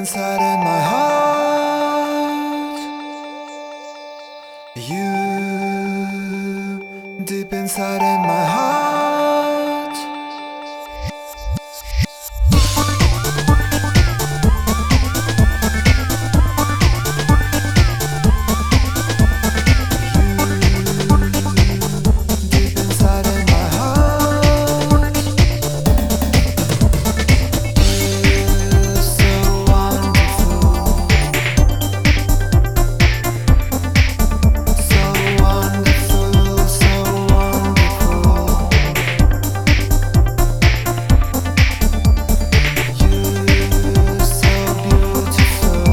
inside in my heart. You deep inside in my heart. Deep inside in my heart. You're so wonderful. So wonderful, so wonderful. You're so beautiful.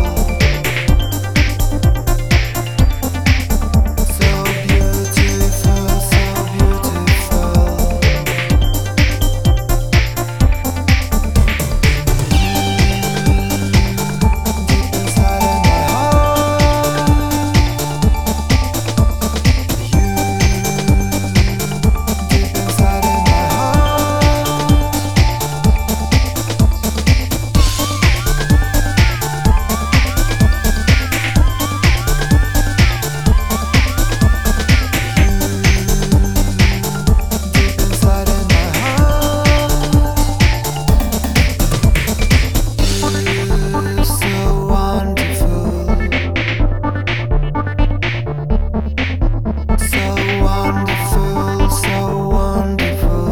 So beautiful, so beautiful. Deep inside in my heart. You deep inside in my heart. Deep inside in my heart. You're so wonderful. So wonderful, so wonderful.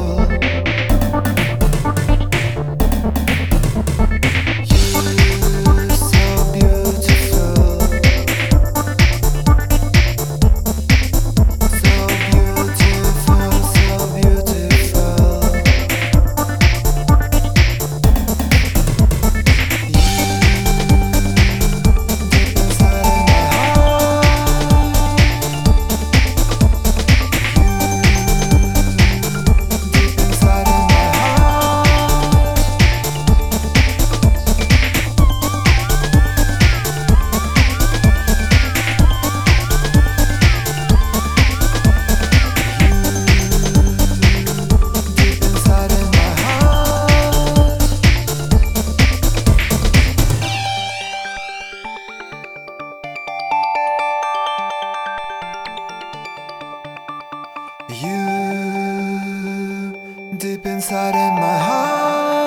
You're so beautiful. So beautiful, so beautiful. Deep inside in my heart. Deep inside in my heart. Deep inside in my heart. You deep inside in my heart.